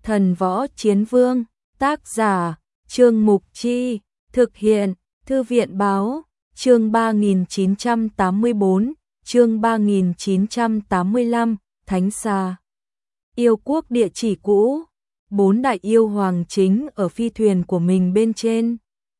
Thần Võ Chiến Vương, tác giả, Trương Mục Chi, thực hiện, Thư viện Báo, chương 3984, chương 3985, Thánh Xa. Yêu quốc địa chỉ cũ, 4 đại yêu hoàng chính ở phi thuyền của mình bên trên.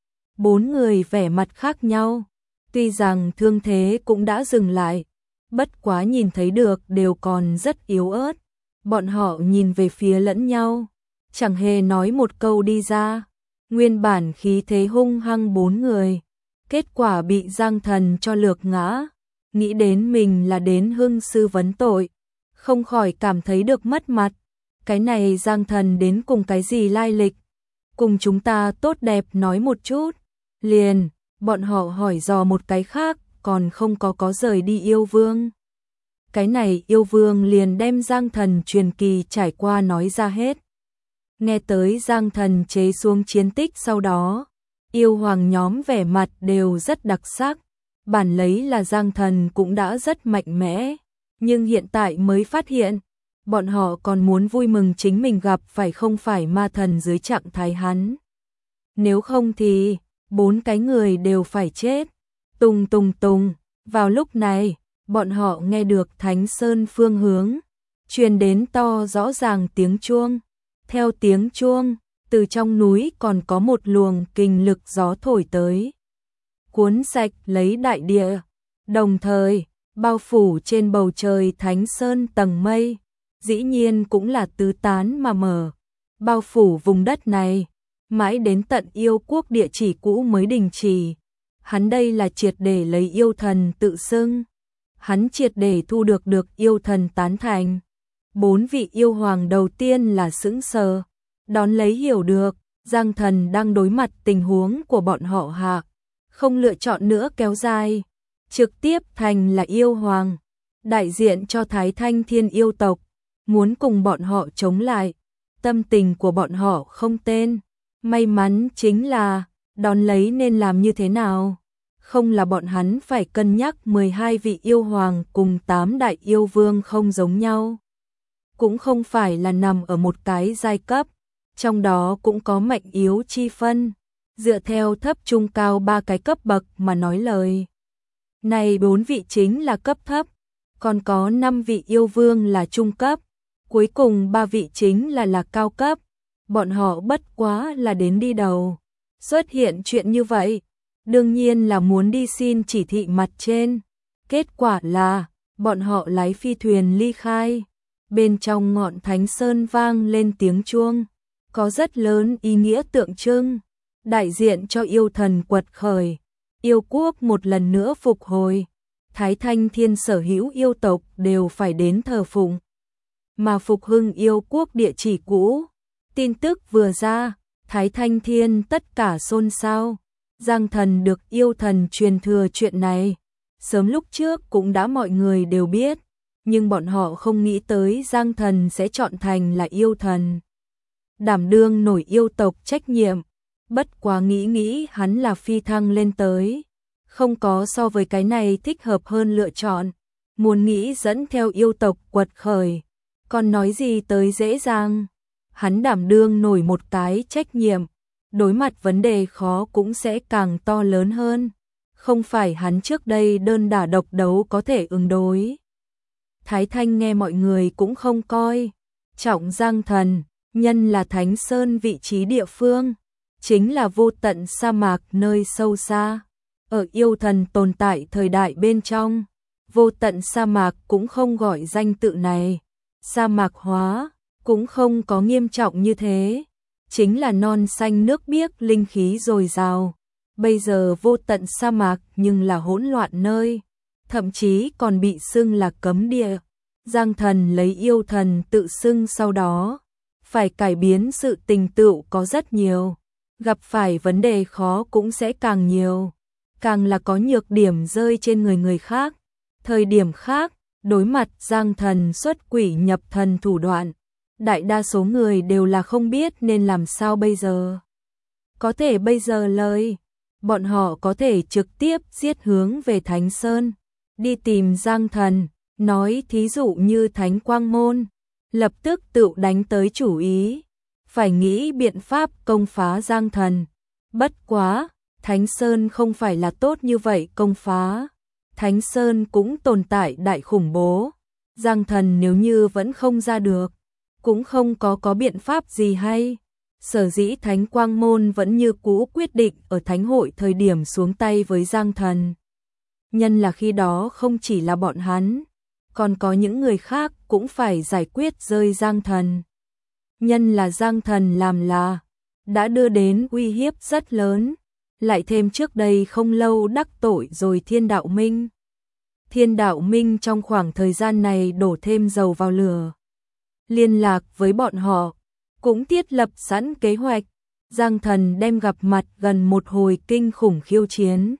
4 người vẻ mặt khác nhau, tuy rằng thương thế cũng đã dừng lại, bất quá nhìn thấy được đều còn rất yếu ớt. Bọn họ nhìn về phía lẫn nhau, chẳng hề nói một câu đi ra. Nguyên bản khí thế hung hăng 4 người, kết quả bị Giang Thần cho lược ngã. Nghĩ đến mình là đến hưng sư vấn tội, không khỏi cảm thấy được mất mặt. Cái này Giang Thần đến cùng cái gì lai lịch? Cùng chúng ta tốt đẹp nói một chút. Liền, bọn họ hỏi dò một cái khác, còn không có rời đi yêu vương. Cái này yêu vương liền đem Giang Thần truyền kỳ trải qua nói ra hết. Nghe tới Giang Thần chế xuống chiến tích sau đó, yêu hoàng nhóm vẻ mặt đều rất đặc sắc. Bản lấy là Giang Thần cũng đã rất mạnh mẽ, nhưng hiện tại mới phát hiện, bọn họ còn muốn vui mừng chính mình gặp phải không phải ma thần dưới trạng thái hắn. Nếu không thì, 4 cái người đều phải chết. Tùng tùng tùng, vào lúc này, bọn họ nghe được Thánh Sơn phương hướng, truyền đến to rõ ràng tiếng chuông. Theo tiếng chuông, từ trong núi còn có một luồng kình lực gió thổi tới, cuốn sạch lấy đại địa, đồng thời bao phủ trên bầu trời Thánh Sơn tầng mây, dĩ nhiên cũng là tứ tán mà mở, bao phủ vùng đất này, mãi đến tận yêu quốc địa chỉ cũ mới đình chỉ. Hắn đây là triệt để lấy yêu thần tự xưng, hắn triệt để thu được yêu thần tán thành. 4 vị yêu hoàng đầu tiên là sững sờ, đón lấy hiểu được, Giang Thần đang đối mặt tình huống của bọn họ hạ, không lựa chọn nữa kéo dài, trực tiếp thành là yêu hoàng, đại diện cho Thái Thanh Thiên yêu tộc, muốn cùng bọn họ chống lại. Tâm tình của bọn họ không tên, may mắn chính là, đón lấy nên làm như thế nào? Không là bọn hắn phải cân nhắc 12 vị yêu hoàng cùng 8 đại yêu vương không giống nhau. Cũng không phải là nằm ở một cái giai cấp, trong đó cũng có mạnh yếu chi phân, dựa theo thấp trung cao 3 cái cấp bậc mà nói lời. Này 4 vị chính là cấp thấp, còn có 5 vị yêu vương là trung cấp, cuối cùng 3 vị chính là cao cấp. Bọn họ bất quá là đến đi đầu. Xuất hiện chuyện như vậy, đương nhiên là muốn đi xin chỉ thị mặt trên. Kết quả là, bọn họ lái phi thuyền ly khai. Bên trong ngọn Thánh Sơn vang lên tiếng chuông, có rất lớn ý nghĩa tượng trưng, đại diện cho yêu thần quật khởi, yêu quốc một lần nữa phục hồi. Thái Thanh Thiên sở hữu yêu tộc đều phải đến thờ phụng, mà phục hưng yêu quốc địa chỉ cũ. Tin tức vừa ra, Thái Thanh Thiên tất cả xôn xao. Giang Thần được yêu thần truyền thừa chuyện này, sớm lúc trước cũng đã mọi người đều biết, nhưng bọn họ không nghĩ tới Giang Thần sẽ chọn thành là yêu thần, đảm đương nổi yêu tộc trách nhiệm. Bất quá nghĩ hắn là phi thăng lên tới, không có so với cái này thích hợp hơn lựa chọn. Muốn nghĩ dẫn theo yêu tộc quật khởi, còn nói gì tới dễ dàng. Hắn đảm đương nổi một cái trách nhiệm, đối mặt vấn đề khó cũng sẽ càng to lớn hơn, không phải hắn trước đây đơn đả độc đấu có thể ứng đối. Thái Thanh nghe mọi người cũng không coi trọng Giang Thần, nhân là Thánh Sơn vị trí địa phương, chính là vô tận sa mạc nơi sâu xa. Ở yêu thần tồn tại thời đại bên trong, vô tận sa mạc cũng không gọi danh tự này, sa mạc hóa cũng không có nghiêm trọng như thế, chính là non xanh nước biếc linh khí dồi dào. Bây giờ vô tận sa mạc nhưng là hỗn loạn nơi, thậm chí còn bị xưng là cấm địa. Giang Thần lấy yêu thần tự xưng sau đó, phải cải biến sự tình tựu có rất nhiều, gặp phải vấn đề khó cũng sẽ càng nhiều, càng là có nhược điểm rơi trên người khác. Thời điểm khác, đối mặt Giang Thần xuất quỷ nhập thần thủ đoạn, đại đa số người đều là không biết nên làm sao bây giờ. Có thể bây giờ lời, bọn họ có thể trực tiếp giết hướng về Thánh Sơn, đi tìm Giang Thần, nói thí dụ như Thánh Quang Môn, lập tức tự đánh tới chủ ý, phải nghĩ biện pháp công phá Giang Thần. Bất quá, Thánh Sơn không phải là tốt như vậy công phá. Thánh Sơn cũng tồn tại đại khủng bố. Giang Thần nếu như vẫn không ra được, cũng không có biện pháp gì hay. Sở dĩ Thánh Quang Môn vẫn như cũ quyết định ở Thánh hội thời điểm xuống tay với Giang Thần. Nhân là khi đó không chỉ là bọn hắn, còn có những người khác cũng phải giải quyết rơi Giang Thần. Nhân là Giang Thần làm là đã đưa đến uy hiếp rất lớn, lại thêm trước đây không lâu đắc tội rồi Thiên Đạo Minh. Thiên Đạo Minh trong khoảng thời gian này đổ thêm dầu vào lửa. Liên lạc với bọn họ, cũng thiết lập sẵn kế hoạch. Giang Thần đem gặp mặt gần một hồi kinh khủng khiêu chiến.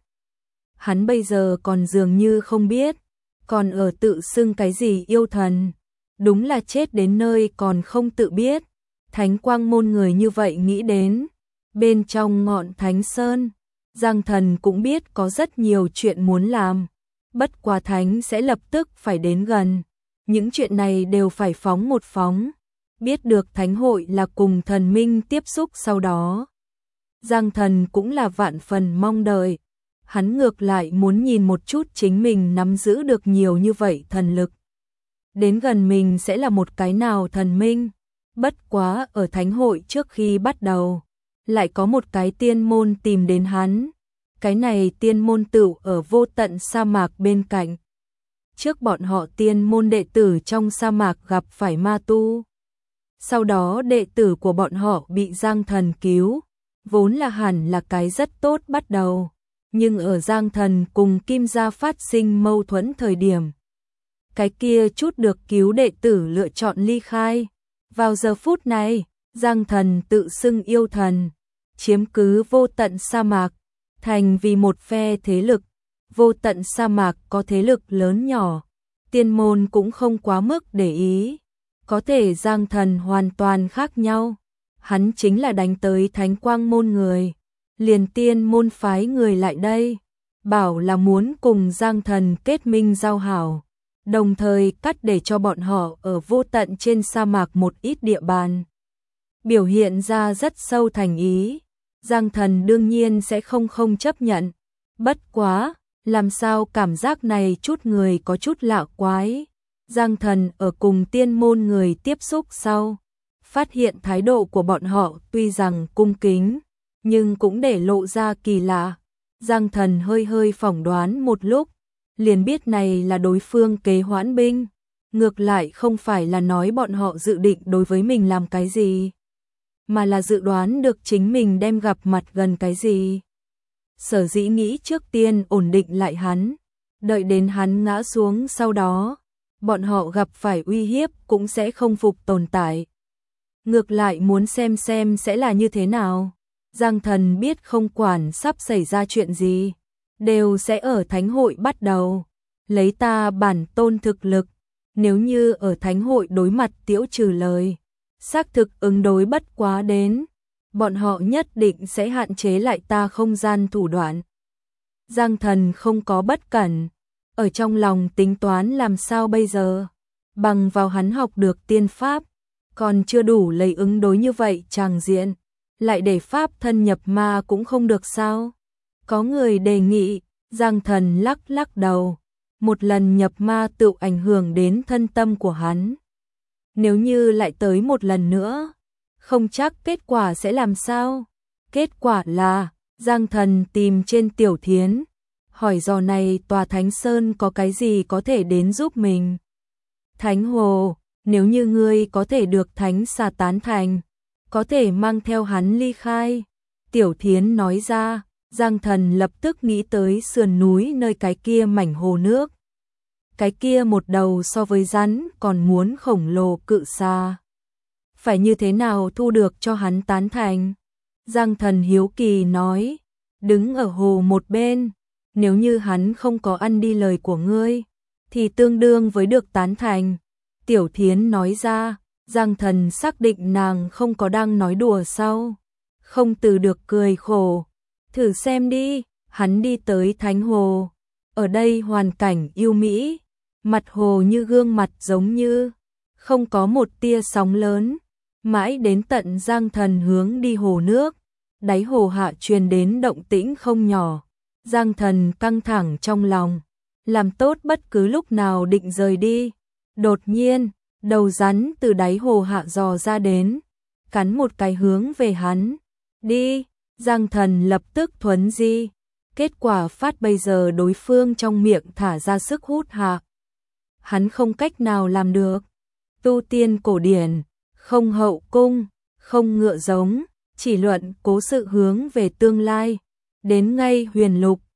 Hắn bây giờ còn dường như không biết, còn ở tự xưng cái gì yêu thần. Đúng là chết đến nơi còn không tự biết. Thánh Quang Môn người như vậy nghĩ đến. Bên trong ngọn Thánh Sơn, Giang Thần cũng biết có rất nhiều chuyện muốn làm. Bất quá Thánh sẽ lập tức phải đến gần. Những chuyện này đều phải phóng một phóng. Biết được Thánh hội là cùng thần minh tiếp xúc sau đó. Giang Thần cũng là vạn phần mong đợi. Hắn ngược lại muốn nhìn một chút chính mình nắm giữ được nhiều như vậy thần lực. Đến gần mình sẽ là một cái nào thần minh. Bất quá ở Thánh hội trước khi bắt đầu, lại có một cái tiên môn tìm đến hắn. Cái này tiên môn tựu ở vô tận sa mạc bên cạnh. Trước bọn họ tiên môn đệ tử trong sa mạc gặp phải ma tu. Sau đó đệ tử của bọn họ bị Giang Thần cứu. Vốn là hẳn là cái rất tốt bắt đầu. Nhưng ở Giang Thần cùng Kim Gia phát sinh mâu thuẫn thời điểm, cái kia chút được cứu đệ tử lựa chọn ly khai. Vào giờ phút này, Giang Thần tự xưng yêu thần, chiếm cứ vô tận sa mạc, thành vì một phe thế lực. Vô tận sa mạc có thế lực lớn nhỏ, tiên môn cũng không quá mức để ý. Có thể Giang Thần hoàn toàn khác nhau. Hắn chính là đánh tới Thánh Quang Môn người. Liền tiên môn phái người lại đây, bảo là muốn cùng Giang Thần kết minh giao hảo, đồng thời cắt để cho bọn họ ở vô tận trên sa mạc một ít địa bàn. Biểu hiện ra rất sâu thành ý, Giang Thần đương nhiên sẽ không chấp nhận. Bất quá, làm sao cảm giác này chút người có chút lạ quái. Giang Thần ở cùng tiên môn người tiếp xúc sau, phát hiện thái độ của bọn họ tuy rằng cung kính, nhưng cũng để lộ ra kỳ lạ. Giang Thần hơi phỏng đoán một lúc, liền biết này là đối phương kế hoãn binh. Ngược lại không phải là nói bọn họ dự định đối với mình làm cái gì, mà là dự đoán được chính mình đem gặp mặt gần cái gì. Sở dĩ nghĩ trước tiên ổn định lại hắn, đợi đến hắn ngã xuống sau đó, bọn họ gặp phải uy hiếp cũng sẽ không phục tồn tại. Ngược lại muốn xem sẽ là như thế nào. Giang Thần biết không quản sắp xảy ra chuyện gì, đều sẽ ở Thánh hội bắt đầu. Lấy ta bản tôn thực lực, nếu như ở Thánh hội đối mặt Tiễu Trừ lời, xác thực ứng đối bất quá đến, bọn họ nhất định sẽ hạn chế lại ta không gian thủ đoạn. Giang Thần không có bất cẩn, ở trong lòng tính toán làm sao bây giờ. Bằng vào hắn học được tiên pháp, còn chưa đủ lấy ứng đối như vậy tràng diện. Lại để pháp thân nhập ma cũng không được sao. Có người đề nghị, Giang Thần lắc đầu. Một lần nhập ma tự ảnh hưởng đến thân tâm của hắn. Nếu như lại tới một lần nữa, không chắc kết quả sẽ làm sao. Kết quả là, Giang Thần tìm trên Tiểu Thiến, hỏi dò này tòa Thánh Sơn có cái gì có thể đến giúp mình. Thánh Hồ, nếu như ngươi có thể được Thánh Xà tán thành, có thể mang theo hắn ly khai. Tiểu Thiến nói ra, Giang Thần lập tức nghĩ tới sườn núi nơi cái kia mảnh hồ nước. Cái kia một đầu so với rắn còn muốn khổng lồ cự xa. Phải như thế nào thu được cho hắn tán thành? Giang Thần hiếu kỳ nói, đứng ở hồ một bên, nếu như hắn không có ăn đi lời của ngươi, thì tương đương với được tán thành. Tiểu Thiến nói ra, Giang Thần xác định nàng không có đang nói đùa sau. Không từ được cười khổ. Thử xem đi, hắn đi tới Thánh Hồ. Ở đây hoàn cảnh yêu mỹ, mặt hồ như gương mặt giống như, không có một tia sóng lớn. Mãi đến tận Giang Thần hướng đi hồ nước, đáy hồ hạ truyền đến động tĩnh không nhỏ. Giang Thần căng thẳng trong lòng, làm tốt bất cứ lúc nào định rời đi. Đột nhiên, đầu rắn từ đáy hồ hạ dò ra đến, cắn một cái hướng về hắn. Đi, Giang Thần lập tức thuấn di. Kết quả phát bây giờ đối phương trong miệng thả ra sức hút hạ. Hắn không cách nào làm được. Tu tiên cổ điển, không hậu cung, không ngựa giống, chỉ luận cố sự hướng về tương lai. Đến ngay huyền lục,